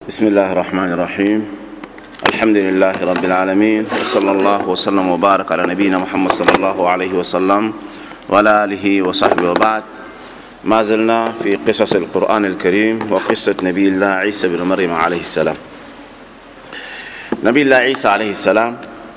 بسم الله الرحمن الرحيم. الحمد لله رب العالمين، وصلى الله وسلم وبارك على نبينا محمد صلى الله عليه وسلم وعلى آله وصحبه وبعد. ما زلنا في قصص القرآن الكريم وقصة نبي الله عيسى بن مريم عليه السلام. نبي الله عيسى عليه السلام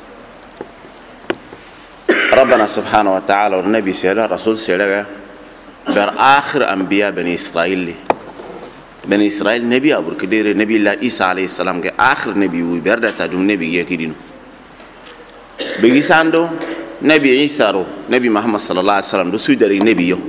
ربنا سبحانه وتعالى والنبي سيلا رسول سيلا بر آخر أنبياء بني إسرائيل نبي أبو كدير نبي الله عيسى عليه السلام کے آخر نبی ہوئی بردہ تدوم نبی یکیدینو بگیساندو نبی عیسى رو نبی محمد صلى الله عليه وسلم دو سویدری نبی یو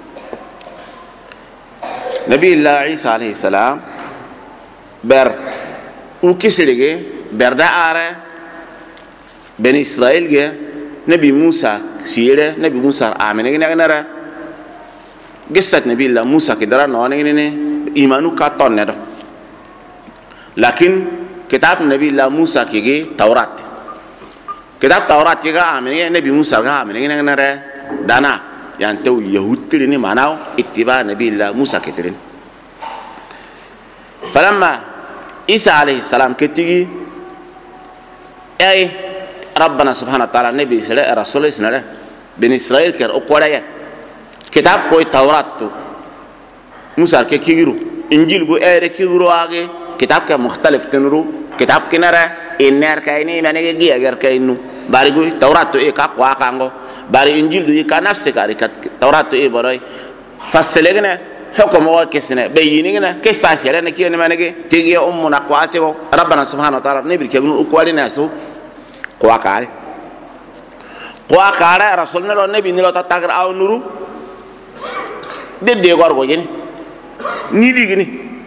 نبی الله عيسى عليه السلام بر او کسی لگے بردہ آرہ بني إسرائيل کے نبي موسى سيره نبي موسى آمنه نگنره قصة نبي الله موسى كدرا نوانه إيمانو كاتون ندو لكن كتاب نبي الله موسى كيجي توراة كتاب توراة كيجا آمنه نبي موسى كا آمنه نگنره دانا يعني تو يهود تريني معناه اتباع نبي الله موسى كترين. فلما عيسى عليه السلام كتيجي أي ربنا سبحانه وتعالى نبي سلا رسول سلا بني إسرائيل كر أقوله كتاب كوي توراة تو موسى كيجرو إنجيل كو كيجرو آگے كتاب کا مختلف تنرو كتاب كنارا إنار كايني معنی کہ اگر كاينو باري كوي توراة تو ایک اقوا کانگو باري إنجيل دو ایک نفس کاری توراة تو ایک براي فصلنا حكم هو كسنة بينينا كساس يلا نكير نمانة كي تيجي أمنا قواتي ربنا سبحانه وتعالى نبي كيقولون أقوالي ناسو قواكاري رسولنا لو نبي نلو تتاكر أو نورو دي غور غوجين نيدي غني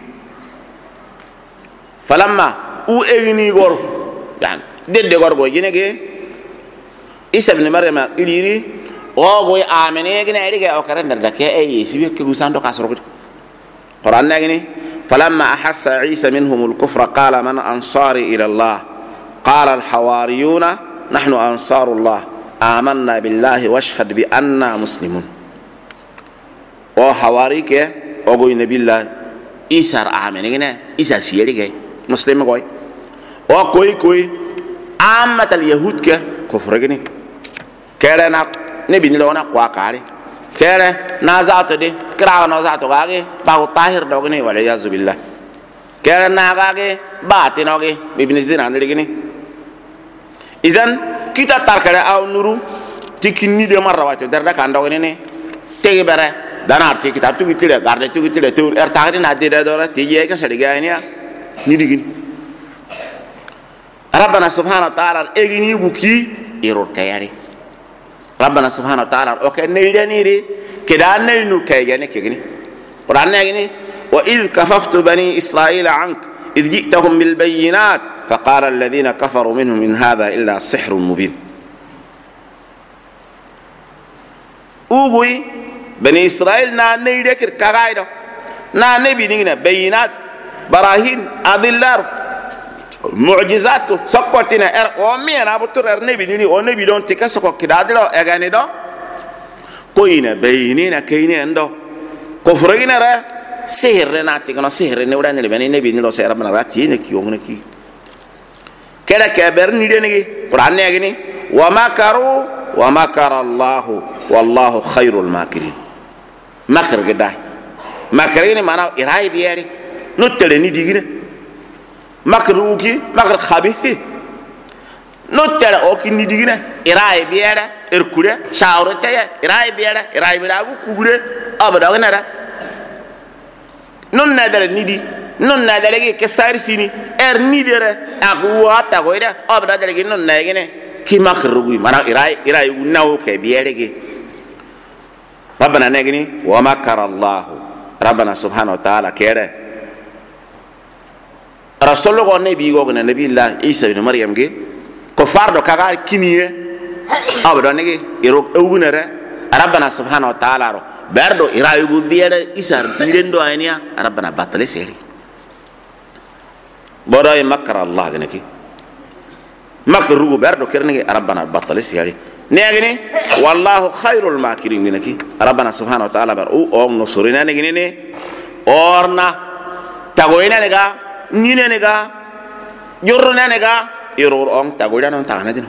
فلما او اغني غور يعني دي غور غوجين كي عيسى ابن مريم إليري وغوي آمنه غني أيدي أو كرن دردكه أي يسيبه كغوسان دو كاسرو قرآن غني فلما أحس عيسى منهم الكفر قال من أنصاري إلى الله قال الحواريون نحن أنصار الله آمنا بالله واشهد بأننا مسلمون. وحواريك أقول نبي الله عيسى آمنه عيسى سيرك مسلم قوي وكوي عامة اليهود كفر غني كرنا نبي نلونا قواكاري كره نازات دي كرا نازات غاغي باو طاهر دوغني ولا يعذ بالله كره ناغاغي باتينوغي بيبن زين اندريغني اذن كيتا تاركره او نورو تيكني دي مره واتو دردا كاندوغني ني تيغي بره دانار تي كتاب تو تيرا غارد تو تيرا تو ار تاغري نادي دورا تيجي كا سدغانيا ني ديغين ربنا سبحانه وتعالى اغني بوكي يرو تياري ربنا سبحانه وتعالى اوكي نيرانيري كدا نينو كايغاني كيغني قران نيغني واذ كففت بني اسرائيل عنك اذ جئتهم بالبينات فقال الذين كفروا منهم ان هذا الا سحر مبين. اوغوي بني اسرائيل نا نيدكر كغايدو نا نبي نينا بينات براهين اذلار معجزات سقطنا ومين ابو تر نبي ني او نبي دون تكسكو كدادلو اغاني دو كوينا بينينا كيني اندو كفرينا را سحر ناتي كنا سحر نوران نبي نبي ني لو سحر بنا راتي نكي يونكي كده كبرني دي ني قران ني ومكروا ومكر الله والله خير الماكرين. مكر كده مكرين معناه اراي بياري نوتلني ديغنا مكروكي مكر خبيثي نوتلا اوكي نديغنا اراي بيادا اركوده شاورتيا اراي بيادا كوغره ابدا غنرا نون نادر ندي نون نادر كي كسار سيني ار نديره اغوا تاغويدا ابدا دلغي نون ناغني كي مكروغي مانا اراي ناو كي بيادغي ربنا نغني ومكر الله ربنا سبحانه وتعالى كيره رسول الله نبي غوغنا نبي الله عيسى بن مريم جي كفار دو كاغا كينيه ابدا نغي يروك اوغنره ربنا سبحانه وتعالى رو بردو ارايغو بيده عيسى بيندو اينيا ربنا باتلي سيري بوداي مكر الله غنكي مكرو بردو كرنغي ربنا باتلي سيري نيغني والله خير الماكرين غنكي ربنا سبحانه وتعالى بر او نصرنا نغني اورنا تاغوينا نغا nine ne ga jorro ne ga iror on tagura non tagna dino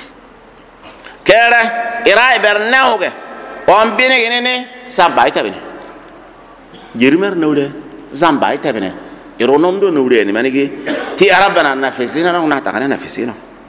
kera ira bernauge on bine gine sambai tabine jirmer noude zambai tabine ironom do noude ni manigi ti arabana nafisina non na tagna nafisina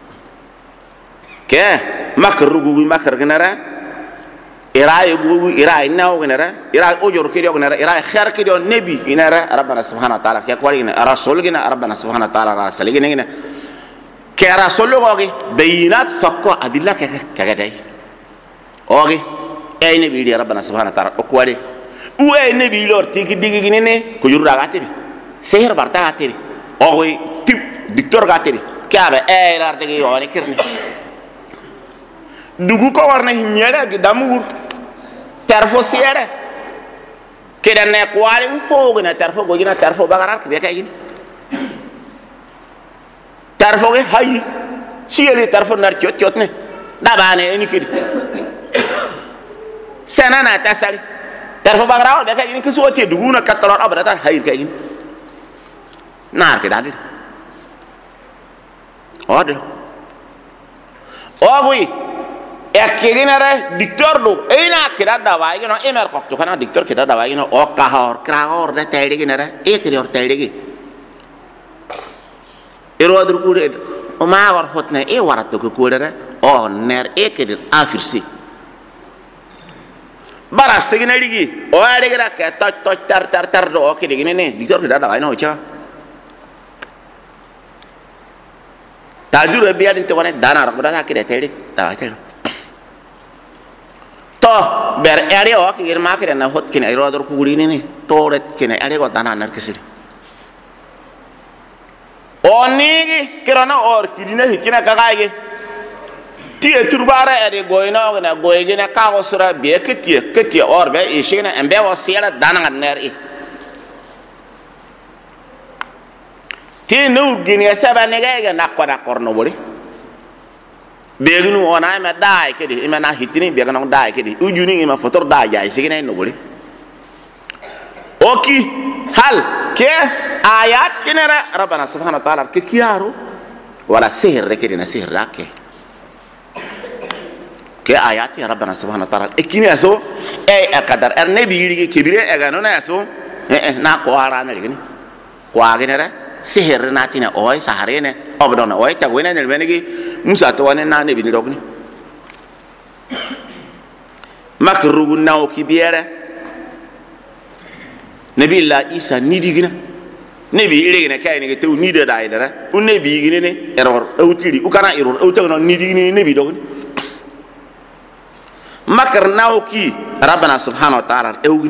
ke makrugu makr gnara ira yugu ira inaw gnara ira ojor kidio gnara ira khair kidio nabi ginara rabbana subhanahu wa ta'ala ke kwali gina rasul gina rabbana subhanahu wa ta'ala rasul gina ke rasul gogi bayinat sakko adilla ke kagedai ogi ay nabi di rabbana subhanahu wa ta'ala o kwali u ay nabi lor tiki digi ginene ko jurra gatiri seher barta gatiri ogi tip dictor gatiri kabe ay rar digi yoni kirni dugu ko warna hinyere gi damur terfo siere keda ne kwali ko gina terfo go gina terfo bagarar ke kay terfo ge hay siele terfo nar ciot ne dabane eni kidi senana tasali terfo bagarar be kay ni so te dugu na katalor abrata hay kay nar ke dadi odlo ogui ekiginere dictor do ina kira dawai gino emer kokto kana dictor kira dawai gino o kahor krahor de tayde ginere ekri or tayde gi ero adur kude o ma war hotne e warato ko kudere o ner ekri afirsi bara signali gi o ade gira ke to tar do o kidi ginene dictor kira dawai no cha tajur biya dinte wona dana ra kuda kire tayde dawai tayde to ber ere o ki girma kire na hot kine iro ador kuguri ni toret kine ere go dana nar kesiri oni kirana or kidina hikina kagaye tie turbara ere goina na goyegena ka go sura be ketie or be ishina embe o sira dana nar e ti no gini saba ne ga na kwada korno boli begnu ona ma dai kedi imana hitini begnu dai kedi ujuni ima fotor dai jay sigina no boli oki hal ke ayat kinara rabbana subhanahu wa ta'ala ke kiaro wala sihr kedi na sihr rake ke ayat ya rabbana subhanahu wa ta'ala ekini aso e akadar er nabi yiri kibire e ganu na aso na ko harana ligini ko aginara sihir natina oy saharene obdona oy tagwena ne benegi musa to wane na ne bi rogni makrugu naw ki biere nabi la isa nidigina nabi iregina kay ne tew ni de dai dara u nabi gine ne error awtiri u kana error aw tagno nidigini nabi dogni makr naw ki rabbana subhanahu wa ta'ala ewgini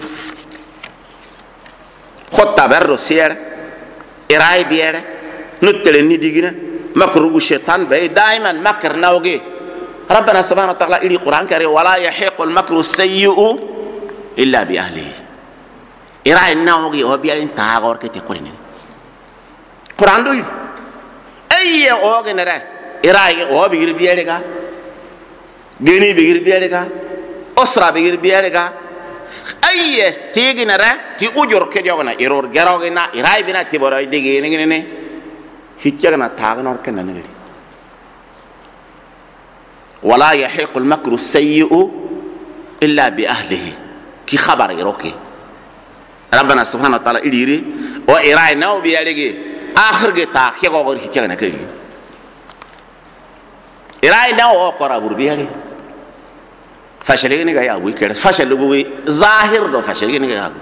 khotta berro siere irai biere nuttele ni digina makrugu shaitan bay daiman makr nawge rabbana subhanahu wa ta'ala iri quran kare wala yahiqu al makru sayyi'u illa bi ahlihi irai nawge o bialin taagor ke te qur'an quran do ayye o genere irai o bigir biere ga geni bigir biere ga osra bigir biere ga ayye tiginere ti ujur ke jogna iror gerogina irai bina tiboro digi ne hicchagna tagnor ken ne wala yahiqu al makru sayyi'u illa bi ahlihi ki khabar iroki rabbana subhanahu wa ta'ala idiri o irai naw bi yaligi akhir ge ta ke go hicchagna ke irai naw o qora bur bi yaligi fashali ni ga ya bu kere fashali bu zahir do fashali ni ga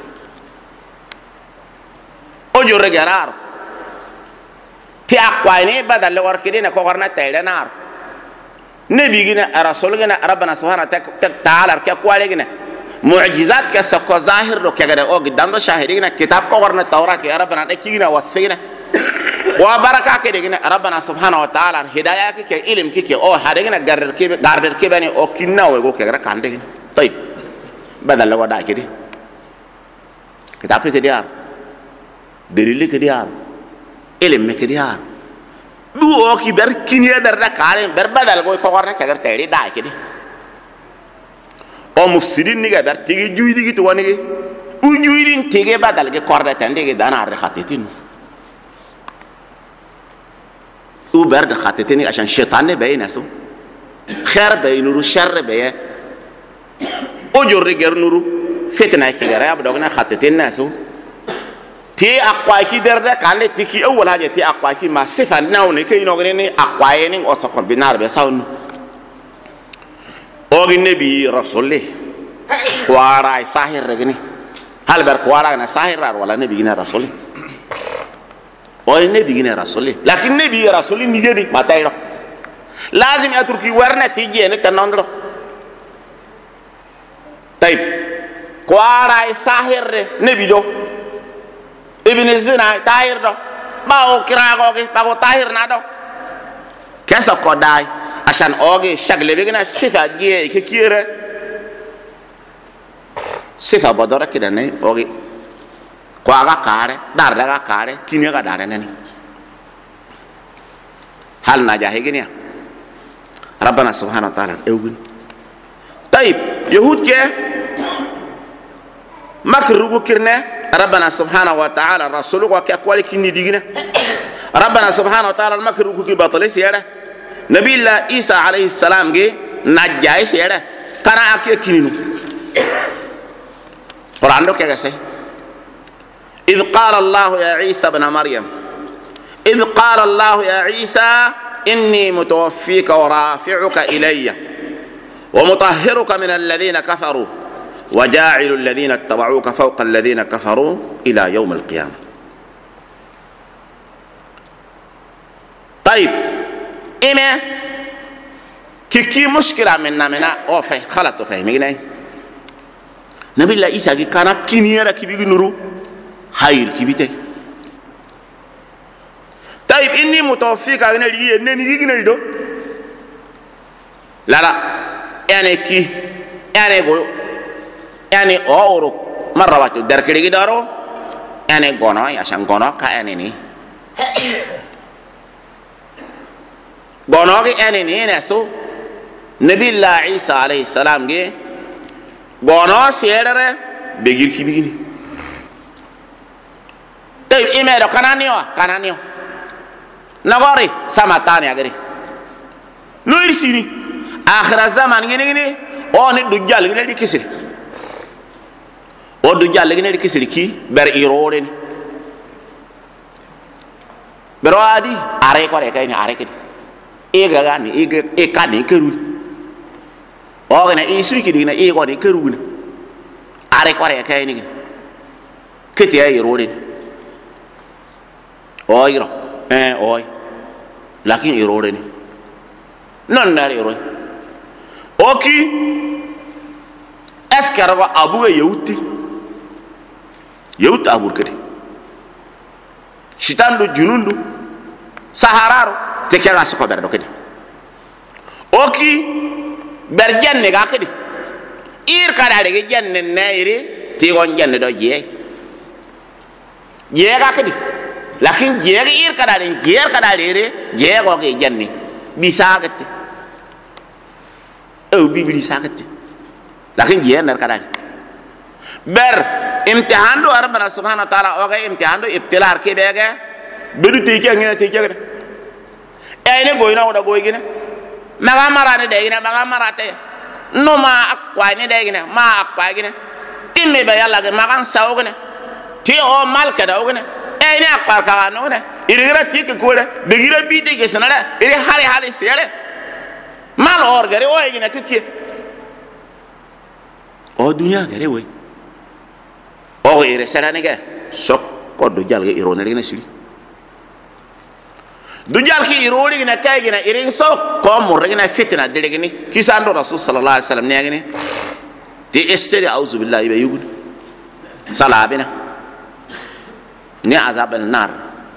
o jore garar ti akwa ni badal war kidina ko warna tayre nar nabi gina rasul gina rabbana subhanahu wa ta'ala ke kwale gina mu'jizat ke sakko zahir do ke ga o gidan do shahidi gina kitab ko warna tawrat ke rabbana de kigina wasfina wa baraka ke de gina rabbana subhanahu wa ta'ala hidayah ke ilm ke o hadegina garder ke bani o kinna we go ke ra kande gina tayib badal la wada ke di kitab ke diar dalil ke diar ilm ke diar du o ki ber kinye dar da kare ber badal go ko warna ke gar tayri da ke di o mufsidin ni ga ber tigi juydi gi to woni u juyrin tege badal ke korda tande ge dana re khatitin وبرد خاتتني عشان شيطان بين سو خير بين نور شر بين أجر غير نور فتنة كده يا بدونا خاتتنا سو تي أقوى كي درده كان تيكي أول حاجة تي أقوى كي ما صفة ناوني كي نقولني أقوى إني أسقط بنار بساون أوغي النبي رسوله وراي ساهر رجني هل بركوارا أنا ساهر ولا نبي جنا رسوله أو النبي جنا رسوله لكن النبي رسوله نيجي ما تايره لازم أتركي ورنا تيجي أنا تناندرو طيب كوارا ساهر نبي دو ابن الزنا طاهر دو باو كراغوغي باو طاهر نادو كيسا كوداي عشان اوغي شغله بيغنا صفه جي كيره صفه بدره كده ني اوغي كواغا كاره داردا كاره كينيا داردا نني هل نجاهي جنيا ربنا سبحانه وتعالى اوغن طيب يهود كي مكرغو كيرنا ربنا سبحانه وتعالى رسوله وكاكوالي كني ديغنا ربنا سبحانه وتعالى المكر كي باطل سيره نبي الله عيسى عليه السلام جي نجاي سيره كان اكي كنينو قران دوك يا سي اذ قال الله يا عيسى ابن مريم اذ قال الله يا عيسى اني متوفيك ورافعك الي ومطهرك من الذين كفروا وجاعل الذين اتبعوك فوق الذين كفروا إلى يوم القيامة. طيب إما كي مشكلة منا أو فهم خلط فهميني نبي الله عيسى كان كنيرة كي بيجي نورو خير كي بيته. طيب إني متوفيك أنا ليه نيجي نيدو لا يعني كي يعني قول يعني أورو مرة واتو دركري دارو يعني غنوا عشان غنوا كأني ني غنوا كأني ني نسو نبي الله عيسى عليه السلام جه غنوا سيرة بيجير كي بيجيني طيب إيه ده كنانيو نغوري سما تاني أجري نويرسيني آخر الزمان جيني أو ندجال جيني دي كسر o du jall gene di kisiri ki ber iroren bero adi are ko re kay ni are ki e ga gani e ka ni keru o gene e su ki ni e ko ni keru ni are ko re kay ni kiti ay iroren o iro oy lakin iroren non na iroren oki eskarwa abu yauti يوت أبور كده شيطان دو جنون دو سهرارو تكير ناسكو بردو كده أوكي برجن نجا كده إير كارا جن نيري تيغون جن دو جيه جيه كده لكن جيه إير كارا ليري جيه كوكي جن بيساكت أو بيبلي ساكت لكن جيه نر كارا بر امتحان دو ربنا سبحانه وتعالى اوغا امتحان دو ابتلاء كي بيغا بدو تيكي ngina tiki gada ay ne goyna wada goygina maga marane de gina maga marate no ma akwa ne de gina ma akwa gina timme be yalla ga magan sawgina ti o malka da ogina ay ne akwa ka no ne irigra tiki ko de be gira bi de ke sanara iri hali sere mal or gare o gina kiki o dunya gare we o ire serane ga sok ko do jalga irone rena siri do jalki irori gina kay gina irin sok ko mo regina fitna delegini kisando rasul sallallahu alaihi wasallam ne gini ti esteri auzu billahi be yugud salabina ni azab al nar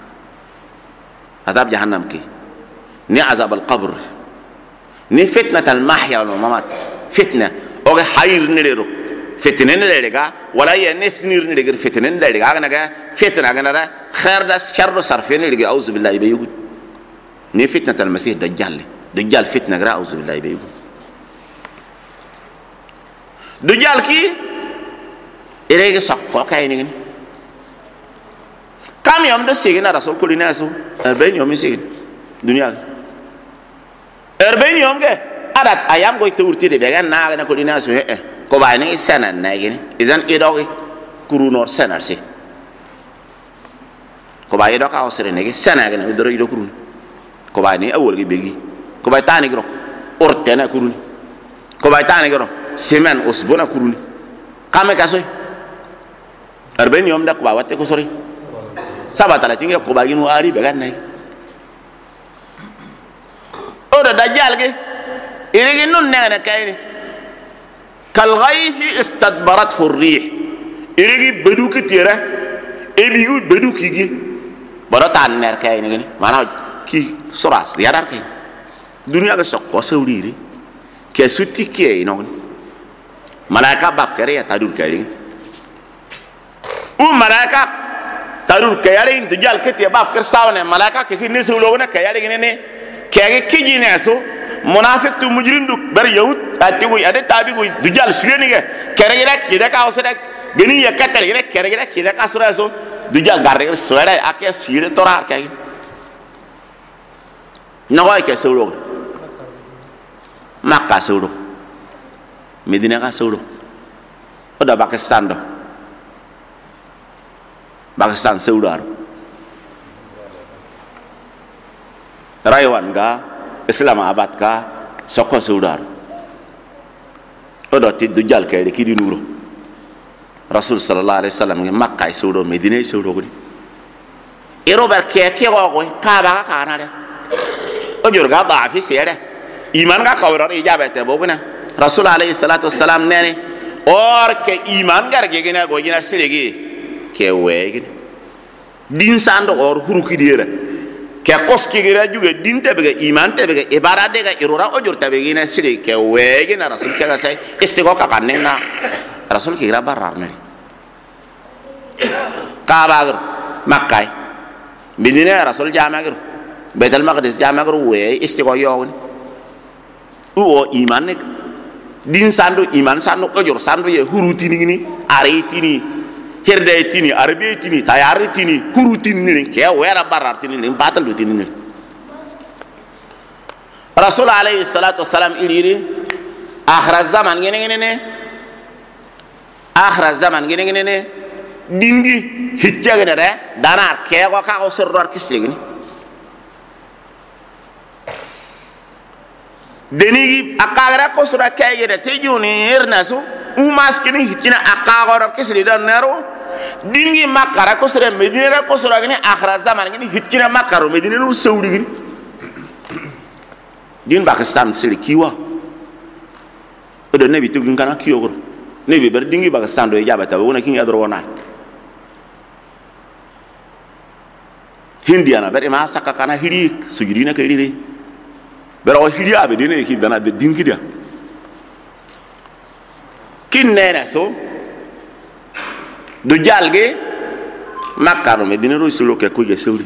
azab jahannam ki ni azab al qabr ni fitnat al mahya wal mamat fitna o ga hayr ne rero فتنين لديكا ولا ينسنير لديكا فتنين لديكا أنا كا فتنة أنا خير ده شر صرفين لديكا أعوذ بالله يبيجود ني فتنة المسيح دجال فتنة غير أعوذ بالله يبيجود دجال كي إريك سقف كاينين كم يوم ده سيجنا رسول كل الناس 40 يوم سيجن dunia erbeni yomge adat ayam goy tawurti de daga na na ko dina so ko ba ni sanan na gini izan idogi kuru nor sanar si ko ba ido ka osere ne sanan gini doro ido kuru ko ba ni awol gi begi ko ba tani gro ortena kuru ko ba tani gro semen usbuna kuru kame kasoy erbeni yom da ko ba watte ko sori sabata la tinga ko ba ginu ari be ganna o da dajjal ge irigi nun ne kayni kal ghaythi istadbarathu ar-rih irigi beduki tira ebigu beduki gi baro tan ner kayni gini mana ki suras yadar kay dunia ga sokko sawriri ke sutti ke non malaika bab kare ya tadur kayni malaika tadur kayari dajjal ke te bab kar sawne malaika ke ni sewlo ne kayari gini ne kege kiji ne so munafiq tu mujrim du bar yahud atigu ade tabi go dujal shireni ge kerege kide ka osere geni ya katar ge kerege kide ka sura so dujal garre sura akya shire torar kege nawa ke solo makka solo medina ka solo oda pakistan do pakistan solo rayuan ga Islamabad ka sokko sudar odo ti dujal kay ki di nuro rasul sallallahu alaihi wasallam ngi makka sudo medina sudo ko di ero bar ke go ka ba ka na de o jor ga ba fi sere iman ga kawra ri jabete bo guna rasul alaihi salatu wassalam nene or ke iman gar ge gina go gina siregi ke we din sando or huru ki dira ke koski gira juga dinte bega iman te bega ibarade ga irura ojur te bega ina siri ke wege na rasul ke ga sai istigo ka kanne na rasul ki gira barar ne ka bagar makkai bidine rasul jamagir betel maqdis jamagir we istigo yogun o iman ne din sando iman sando ojur sando ye hurutini ni aretini herde tini arbe tini tayar tini hurutin ni ke wera barar tini ni batal tini ni rasul alaihi salatu wassalam iliri akhir zaman gene ne akhir zaman gene ne dingi hicca gene re danar ke ko ka o sordor kisli gene denigi akagara ko sura kayede tejuni irnasu umas kini hiccina akagara kisli dan nero dingi makara ko sere medina ko sura gini akhir zaman gini hitkina makaro medina no saudi gini din pakistan sere kiwa odo nabi tu ngana kiyo ko nabi ber dingi pakistan do jabata wona kingi adro wona hindiana ber ma saka kana hiri sugirina ka hiri ber o hiri abe dine ki dana de dingi dia kin nena so du jalge makaro medina ro solo ke ko je sewri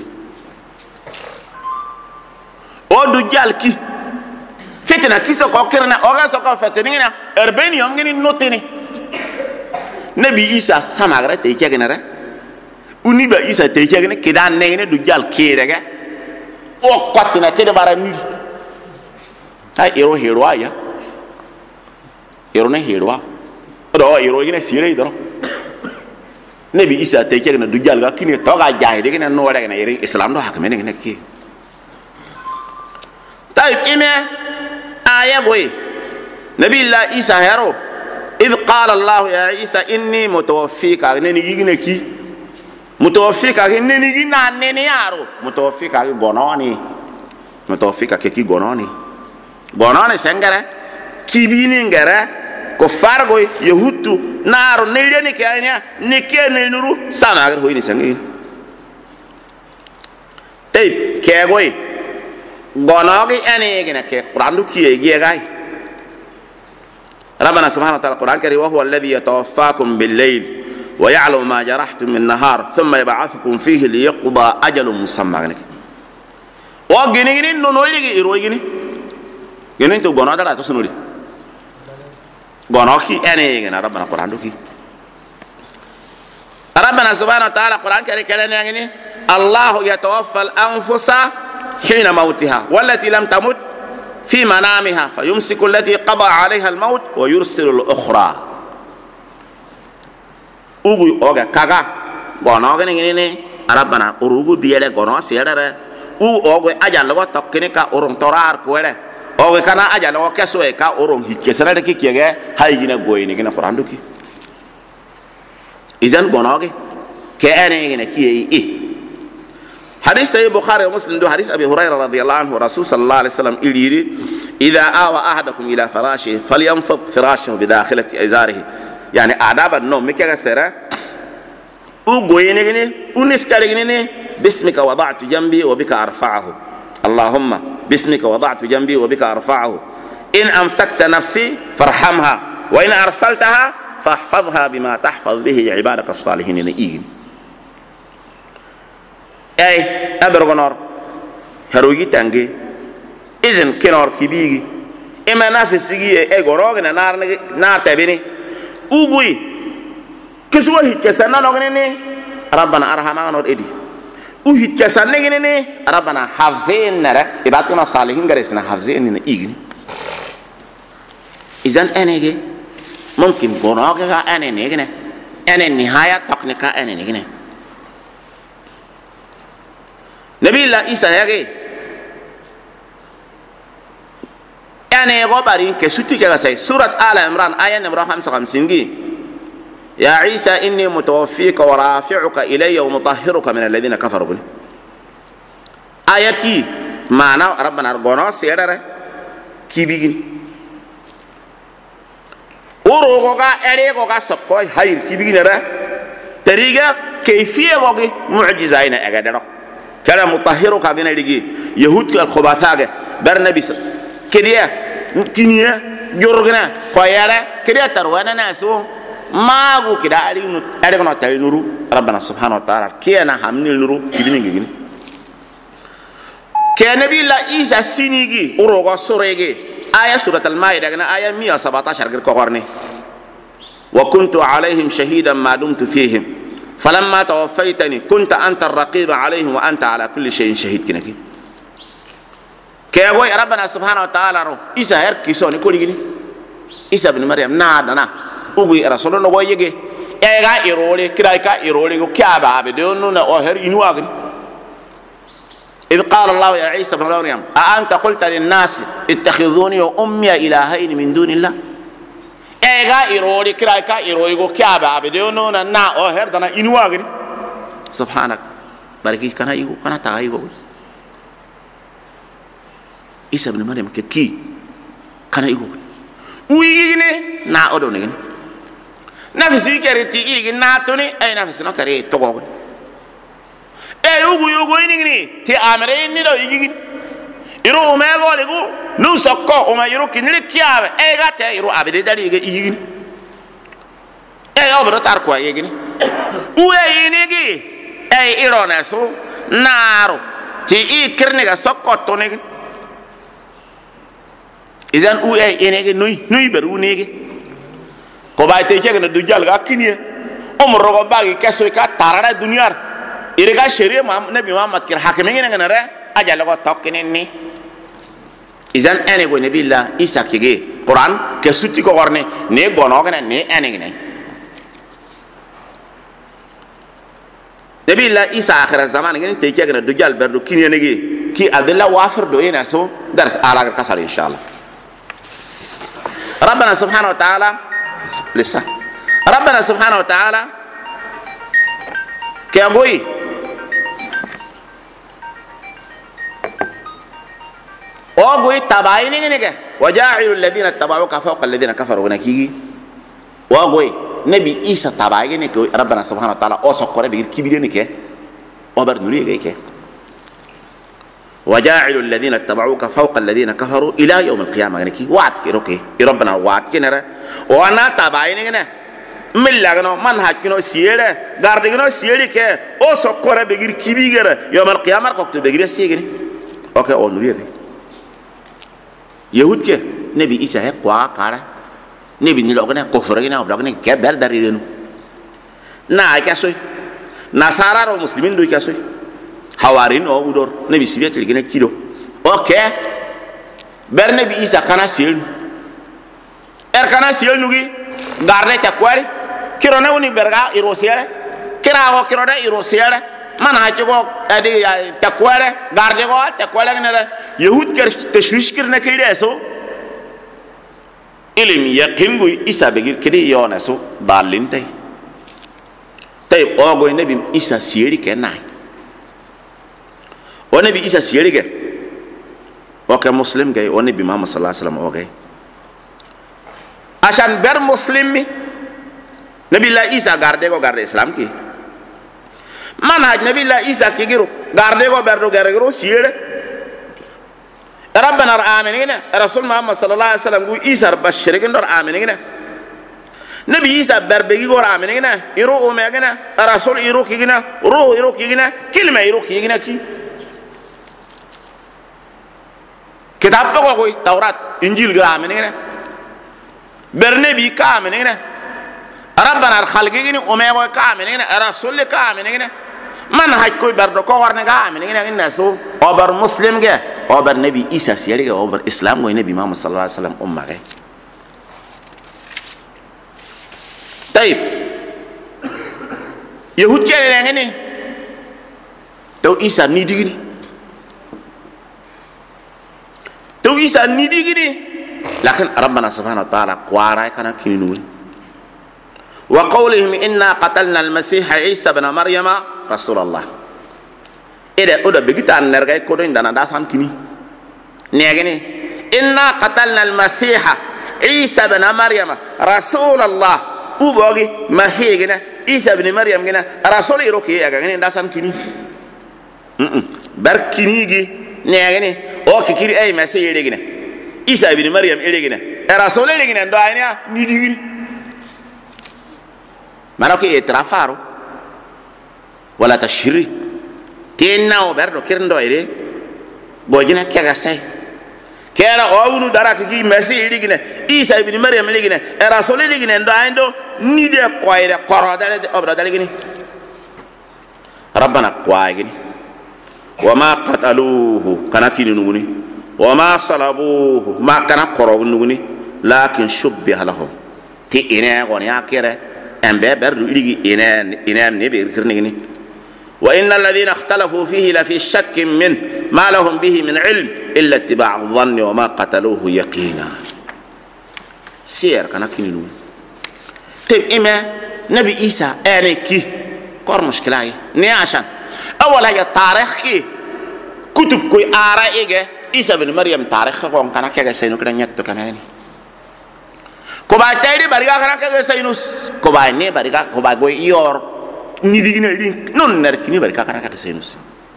o du jalki fitna kiso ko kirna o ga so ko fetni na erbeni yom ngini notini nabi isa samagra te kegena re uni ba isa te kegena kidan ne du jal kirega o kwatina kede barani ay ero herwa ya ero ne herwa do ero gine sire do nabi isa te kegena du jal ga kini to ga jaay de gina no wala gina yeri islam do hakame ne ki tayib ime aya boy nabi allah isa hero id qala allah ya isa inni mutawaffika neni gina ki mutawaffika neni gina neni yaro mutawaffika gononi mutawaffika ke ki gononi sengara kibini ngara ko fargo yahutu naro neydeni kanya nikene nuru samagar hoyni sangi tay kegoy gonogi ene gina ke qur'an kiye gay ربنا سبحانه وتعالى القرآن الكريم وهو الذي يتوفاكم بالليل ويعلم ما جرحتم من النهار ثم يبعثكم فيه ليقضى أجل مسمى وجنين نولي يروي جنين تو غنا دلا تسنولي غنا كي أني جنا ربنا القرآن كي ربنا سبحانه وتعالى القرآن الكريم كلامه الله يتوفى الأنفس حين موتها والتي لم تمت في منامها فيمسك التي قضى عليها الموت ويرسل الأخرى أوغي أوغا كاغا غونوغا نيني ربنا أروغو بيالي غونو سيرا أوغي أجان لغو تقيني كا أورون تورار كويلة أوغي كانا أجان لغو كسوي كا أورون هيكسنا دكي كيغا هايجينا غويني كنا قرآن دوكي إذن غونوغي كأني ينجنا كي إيه حديث سيد البخاري ومسلم دو حديث أبي هريرة رضي الله عنه رسول صلى الله عليه وسلم إليري إذا آوى أحدكم إلى فراشه فلينفض فراشه بداخلة إزاره يعني آداب النوم مكا سرا وغوينيني ونسكاريني باسمك وضعت جنبي وبك أرفعه اللهم باسمك وضعت جنبي وبك أرفعه إن أمسكت نفسي فارحمها وإن أرسلتها فاحفظها بما تحفظ به عبادك الصالحين إيهم أي أبرغنور هروجي تانجي إذن كنور كبيري إما نافسيجي أي غروغنا نار تبيني أوبوي كسوه كسرنا نغني ربنا أرحمنا نور إدي وهي كسرنا نغني ربنا حافظين نرى إبادنا صالحين غريسنا حافظين نغني إيجني إذن أنيجي ممكن غروغا أني نغني أني نهاية تقنيكا أني نغني نبي الله عيسى يجي أنا غبارين كسوتي كذا سورة آل عمران آية نمرة 55 يا عيسى إني متوفيك ورافعك إلي ومطهرك من الذين كفروا بني آية كي معنى ربنا رجعنا سيرة كي بيجين وروغا أريغا سكوي هاي كي بيجين را تريجا كيفية غوغي معجزين أجدنا كلام مطهرك عجنا لجي يهود الخبثاء برنبي كريا كنيا جورغنا قيارة كريا تروانا ناسو ما هو كده أرينا تالي نورو ربنا سبحانه وتعالى كيانا حمل نورو كبيرين جين كنبي الله إيسا سينيجي أوروغا سوريجي آية سورة المائدة آية 117 غير كورني وكنت عليهم شهيدا ما دمت فيهم فلما توفيتني كنت أنت الرقيب عليهم وأنت على كل شيء شهيد كنكي كي أقول ربنا سبحانه وتعالى إيسا هير كيسوني كولي جيني إيسا بن مريم نادنا أقول رسول الله يجي إيغا إيرولي كرايكا إيرولي كيابا عبدون أوهر إنواغني إذ قال الله يا عيسى بن مريم أأنت قلت للناس اتخذوني وأمي إلهين من دون الله إيغا إيرولي كرايكا إيرولي كيابا عبدون نا أوهر دنا إنواغني سبحانك باركي كنا إيغو كنا تايغو Isa bin Maryam keki kana igo uyigine na odo ne na fisi kere ti igi na toni ay na fisi no kare to go e yugo ni ti amere ni do yigin iro o me go le go nu sokko o ma iro kinire kiabe e ga te iro abede dari ge yigin e obro tar ko yigin uye yinigi e iro na so naro ti ikirne ga sokko to ne إذن أوه إنك نوي برونيك كوباي تيجي كنا دجال كاكينيه أمر رغباغي كسوي كاتارا الدنيا إرجع شريعة نبي محمد كر حاكمين إنك نرى أجل لغة تقنيني إذن أنا نبي الله إيسا كيجي قرآن كسوتي كورني نه غنوغنا نه أنك نبي الله إيسا آخر الزمان إنك تيجي كنا دجال بردو كينيه نجي كي أدلة وافر دوينا سو درس على الكسر إن شاء الله ربنا سبحانه وتعالى لسه ربنا سبحانه وتعالى كأقوي أقوي تبعيني نيجي وجاعل الذين اتبعوك فوق الذين كفروا ونكيجي وأقوي نبي عيسى تبعيني كوي ربنا سبحانه وتعالى أوسكره بير كبيرني كه وبرنوري كه وجاعل الذين اتبعوك فوق الذين كفروا الى يوم القيامه يعني وعد كيروكي ربنا وعد كنره وانا تابعين كنا من لاغنو من حقنو سيره غاردغنو سيري كه او سكره بغير كبيغر يوم القيامه وقت بغير سيغني اوكي او نوري يهود كه نبي عيسى قوا قاره نبي نلوغنا كفرنا وبلغنا كبر دارينو نا كاسوي نصارى ومسلمين دو كاسوي hawarin o udor nabi sibet ligene kido okay ber nabi isa kana sil kana sil nugi garne ta kwari kiro na woni berga irosiere kira ho kiro da irosiere man ha ci go adi ta kware garde go ta kware ne yahud ker tashwish kirna kide so ilim yaqin bu isa begir kidi yona so dalin tay ogo nabi isa siri kenai o nabi isa siri ge o ke muslim ge o nabi muhammad sallallahu alaihi wasallam o ge ashan ber muslim mi nabi la isa garde go garde islam ki manhaj nabi la isa ki giru garde go berdo gargaro sire rabbana amina rasul muhammad sallallahu alaihi wasallam gu isa bashir ge ndor amina nabi isa berbegi go amina iro o megana rasul iro ki gina ro iro ki gina kilma iro ki gina ki kitab ko ko taurat injil ga amina bernabi ka amina rabbana al khalqini o mego ka amina rasul ka amina man haj koy berdo ko warne ga amina inna so obar muslim ge obar nabi isa siyari ge obar islam go nabi muhammad sallallahu alaihi wasallam umma ge طيب يهود كده يعني تو إيسا نيديني لكن ربنا سبحانه وتعالى قوارا كنا كنينول وقولهم إنا قتلنا المسيح عيسى بن مريم رسول الله إذا أودا بيجتا نرجع كودين دانا داسان كني نيجني إنا قتلنا المسيح عيسى بن مريم رسول الله ubogi masih gina isa bin maryam gina rasul iroki ya gani ndasan kini bar kini gi ne gani o kikiri ay masih ire gina isa bin maryam ire gina rasul ire gina ndo aynya ni digini manako etrafaro wala tashri tenna o berdo kirndo ire bojina kega sai kera awunu daraka ki masih ire gina isa bin maryam ire gina rasul ire gina ndo ayndo ni de koyre koro dale obra dale gini rabbana koy gini wama qataluhu kana kini nuguni wama salabuhu ma kana koro nuguni lakin shubbiha lahum ti ine gon yakere embe berdu iligi ine ne be kirni gini wa innal ladhina ikhtalafu fihi la fi shakkin min ma lahum bihi min ilm illa ittiba' adh-dhanni wama qataluhu yaqina sir kana kini nuguni طيب إما نبي إيسا أنيكي كور مشكلة نيا عشان أول حاجة تاريخ كي كتب كوي آراء إيجا إيسا بن مريم تاريخ كون كنا كذا سينو كنا نيتو كنا هني كوباي تيري باريكا كنا كذا سينوس كوباي ني باريكا كوباي كوي يور نيدينا لين نون نركني باريكا كنا كذا سينوس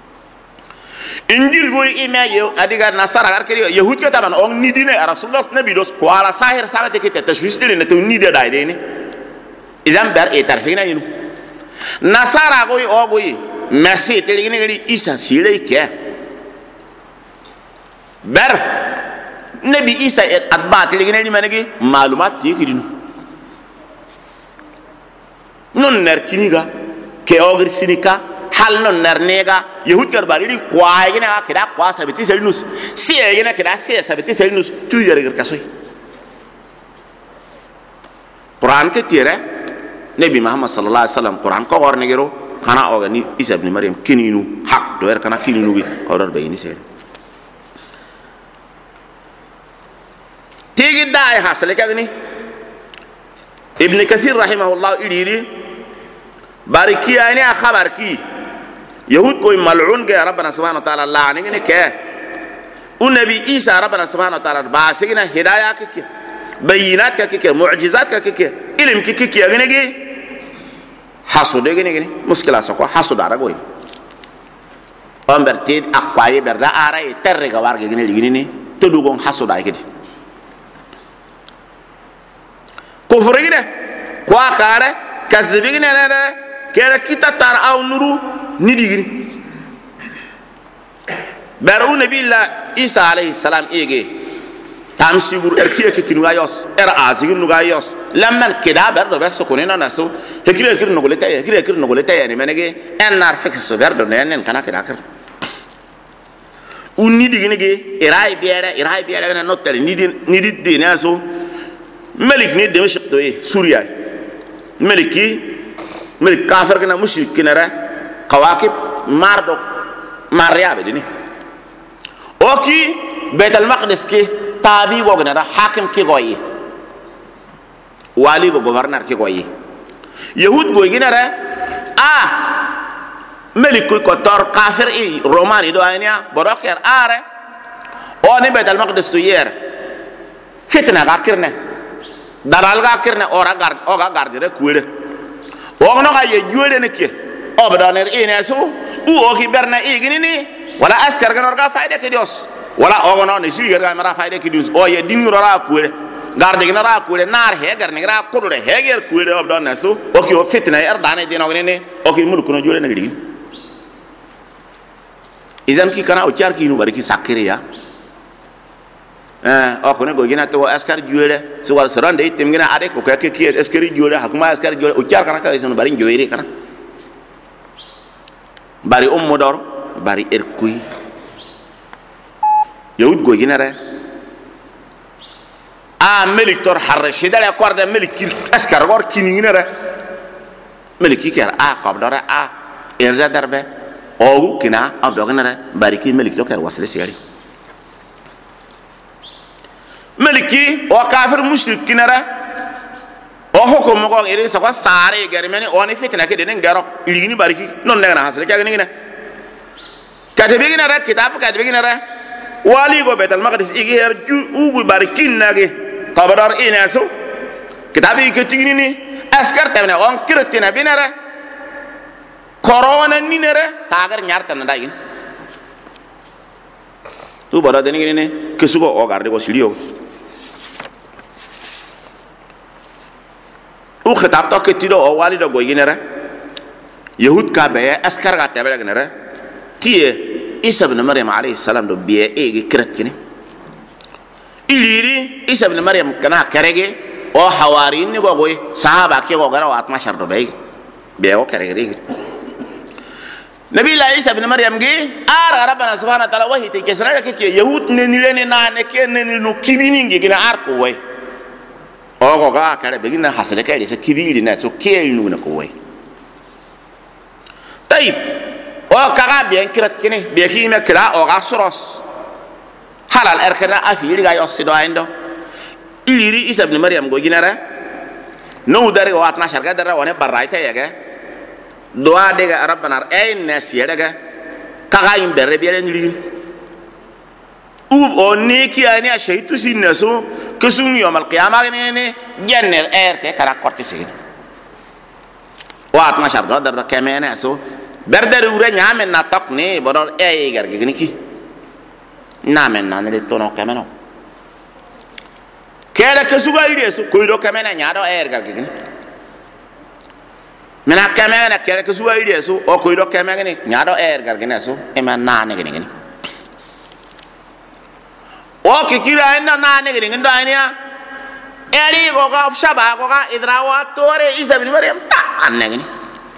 إنجيل كوي إما يو أديكا نصارى كريو يهود كتابان أون نيدينا رسول الله نبي دوس كوالا ساهر ساعة تكتة تشويش دي نتو نيدا دايديني إذا بر إترفينا ينو نصارى كوي أو كوي مسيح تلقيني كري إيسا سيلي كه بر نبي إيسا أتباع تلقيني مني كي معلومات تيجي نون نركينيكا كأوغر سينيكا hal non narnega yahud karbari di kwa gina kida kwa sabiti selinus si gina kida si sabiti selinus tu yare kasoy Quran ke tire nabi muhammad sallallahu alaihi wasallam Quran ko war negero kana ogani isa ibn maryam kininu hak do er kana kininu bi qawdar bayini se tigi dai hasale kagni ibn kathir rahimahullah idiri bariki ani khabar ki يهود كوي ملعون كي ربنا سبحانه وتعالى لعنين كي ونبي عيسى ربنا سبحانه وتعالى باسقنا هداية كي بينات كي معجزات كي علم كي يعني كي حسود يعني مشكلة سكوا حسود على كوي أم برتيد أقوى بردا أراي ترجع وارجع يعني تدوغون حسود على كده كفر كده كوا كاره كذبين أنا كده kita tar au nuru nidigini baru nabi la isa alayhi salam ege tam sigur erkiye ke kinu ayos era azigin nu ayos lamman kida berdo beso konena naso hekire kir no goleta hekire kir no goleta yani menege en nar fekso berdo nenen kana kida kir unni diginige irai biere na notel ni di na so malik ni dimashq to suriya malik kafir kana mushrik kinara kawakib mardo mariya bedini oki bait al maqdis ki tabi go gna hakim ki goyi wali go governor ki goyi yahud go ginara malik ko tor kafir romani do aynya boroker are oni bait al maqdis to yer fitna ga kirne dalal ga kirne ora gardire kuire o no ga ye juode ne ke obdoner ine so o ki berna igini ni wala askar ga norga fayde ke dios wala o no ne sigar ga mara fayde ke dios o ye dinu ra kuire garde gina ra kuire nar he gar ni ra kudure he ger kuire obdoner so o ki o fitna er dane dino ne o ki mul kuno juode ne gidi izan ki kana o char ki nu bariki sakiriya o ko ne go gina to askar juere so wal sorande item gina ade ko ka ki askari juere hakuma askar juere o char kana ka isun bari joere kana bari dor bari erkuy yahud go gina re melik tor harshi dale korda melik askar gor kini gina re melik ki ker qabdara erda darbe o kina abdogina re bari ki melik to ker wasle seri meliki o kafir mushrik kinara o hukum ko iri sa ko sare garmeni oni fitna ke den garo ligini bariki non ne na hasle ka ngina kate be gina ra kitab ka be gina ra wali go betal maqdis igi her ugu barikin nage qabdar inasu kitabi ke tigini ni askar tamna on kirtina binara corona ni nere tagar nyarta na dagin tu bada den ngine kesugo o garde go siliyo u khitab to ke tido o wali do go ginere yahud ka be askar ga tabe ginere tie isa ibn maryam alayhi salam do be e kret kini iliri isa ibn maryam kana karege o hawarin ni go goy sahaba ke go gara wa atma shar do be o karege nabi la isa ibn maryam gi ara rabbana subhanahu wa ta'ala wahi te kesra ke yahud ne ni lene na ne ke ne ni no kibini ngi gina ar ko way o go ga kare be gina hasale kare se kibiri na so ke nu na ko way tayib o kaga bien kirat kini be ki me kra o ga soros halal erkana afiri ga yosido aindo iliri isa ibn maryam go gina ra no dare wa atna sharga dara wone barraita yega doa dega rabbana ay nasiya daga kaga yim berre biere nri u onni ki ani a shaytu sinaso kesun yom al qiyamah ne janner erte kara korti sigin waat ma shar do dar kemene so berdere ure nyamen na tok ne bodor ay garge gni ki namen na ne tono kemeno kera kesuga ide so koido kemena nyaado ay garge gni mena kemena kera kesuga ide so o koido kemena ni nyaado ay garge ne so e man na ne gni o kikira ina na ne gni ndo ania eri go ga shaba go ga idrawa tore isa bin maryam ta an ne gni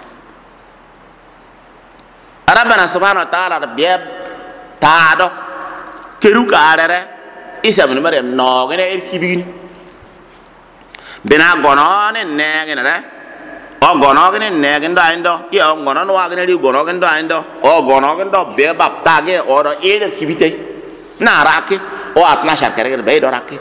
rabbana subhanahu wa ta'ala rabbiyab taado keruka arare isa bin maryam no gene er kibini bena gonone ne gene re o gono gene ne gendo aindo ya gono no agene ri gono gendo aindo o gono gendo be bab tage o do er kibite na rake o atna shakare be do rake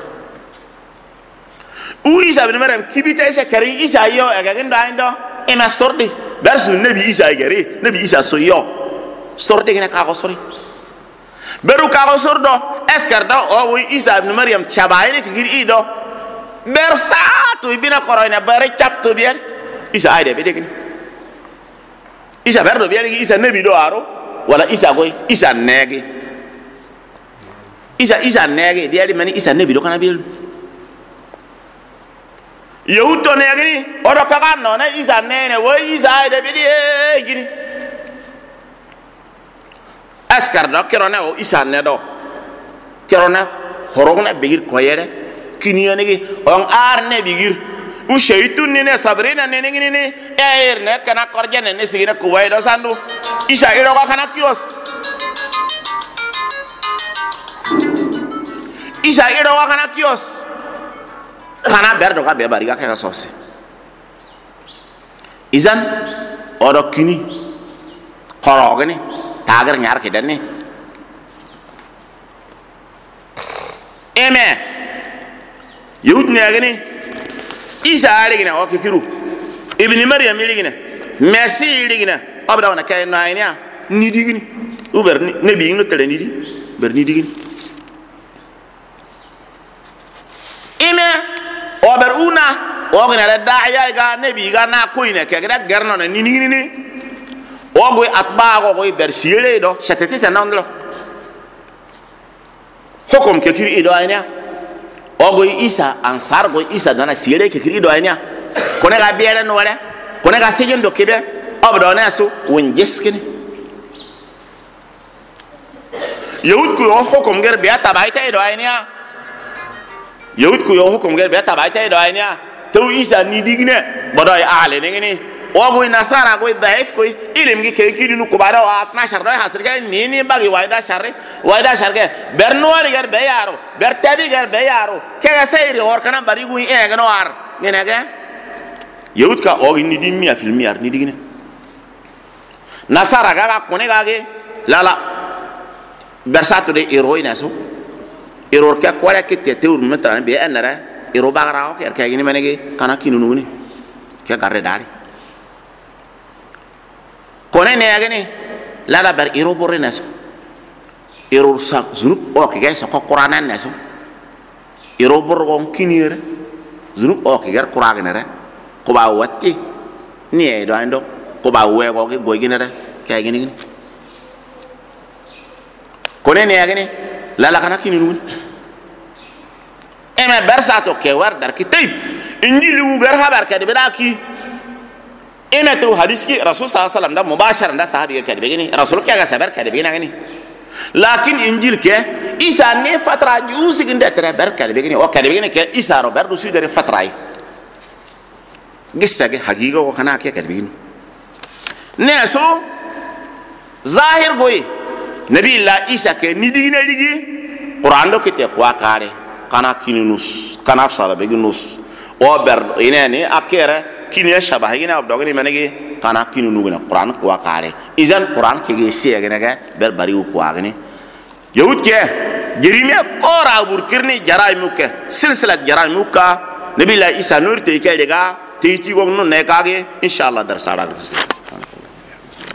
u isa bin maryam kibite se kari isa yo e gendo aindo e ma sordi bersu nabi isa gari nabi isa so yo sordi gene ka ko sori beru ka ko sordo eskarda o wi isa ibn maryam chabayne ki gir ido bersato ibina korona bare chapto bien isa ayde be degni isa berdo bien isa nabi do aro wala isa goy isa negi isa negi diadi mani isa nabi do kana biel yauto negni odo kaga no na isa nene wo isa ayde be degni askar do kerona o isa ne do kerona horogna bigir koyere kiniyane gi on ar ne bigir u shaytun ne sabrina ne ne er ne kana korjane ne sigina kuway do sandu isa iro ko kana kios isa ira wa kana kios kana berdo ka be bari ga ka sose izan odo kini korogni tagar nyar ke danni eme yahud ne gani isa aligina o kiru ibn maryam ligina messi ligina abda wana kay no aynya ni digini uber nabi no tele ni di ber ni digini eme ober una ogna da daaya ga nabi ga na koyne ke ga garno na ni ni ogo atba go ber siele do chatete tanandlo hukum ke kiri do aynya ogo isa ansar go isa dana siele ke kiri do aynya kone ga biere no wala kone ga sejin do kebe abdo na so won jeskene yahud ko hukum ger be tabaita do aynya yahud ko hukum ger be tabaita do aynya to isa ni digne bodoy ale ngini ogo nasara go daif ko ilim gi ke kiri nu ko bada wa 12 do hasir ga ni bagi waida sharge bernwali ger be yaro bertabi ger be yaro ke ga sayri or kana bari gu e ga no ar ngene ga yahud ka o ni di mi afil mi ar ni digne nasara ga kone ga ge lala bersato de heroina so error ka kwala ke te ur metra be enara ero bagara o ke ka gini manege kana kinunu ni ke garre dari kone ne agene lala ber ero borre naso ero sa zunub o ke ga so ko quranan naso ero borgon kinire zunub o ke gar quragene re ko ba watti ni e do ando ko ba we go ge boy gine re ka gini kone ne agene lala kana kinunu ema bersato ke war dar kitab injil wu gar habar ka de beraki ema to hadis ki rasul sallallahu alaihi wasallam da mubasharan da sahabi ka de begini rasul ka ga sabar ka de begini ngani lakin injil ke isa ne fatra jusi ginda tere ber ka de begini o ka de begini ke isa ro ber du su de fatrai gissa ge hagiga ko kana ke ka de begini ne so zahir goyi nabi la isa ke ni digina ligi qur'an do kete kwa kare kana kinunus kana sala beginus o ber inene akere kinya shabahina abdogani manege kana kinunu gina qur'an kwa kare izan qur'an ke ge siegene ga ber bari ko agene yahud ke jerime qora burkirni jaraimuke silsilat jaraimuka nabi la isa nur te ke daga te ti go no ne kage inshallah dar sara